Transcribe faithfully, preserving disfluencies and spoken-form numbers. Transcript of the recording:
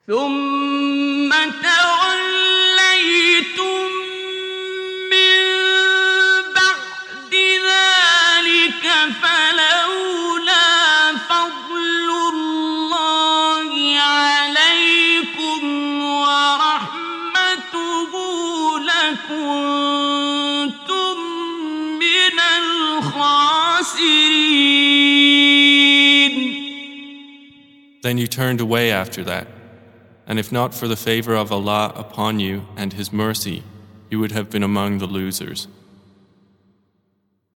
ثم توليتم من بعد ذلك فلولا فضل الله عليكم ورحمته لكنتم من الخاسرين. Then you turned away after that. And if not for the favor of Allah upon you and His mercy, you would have been among the losers.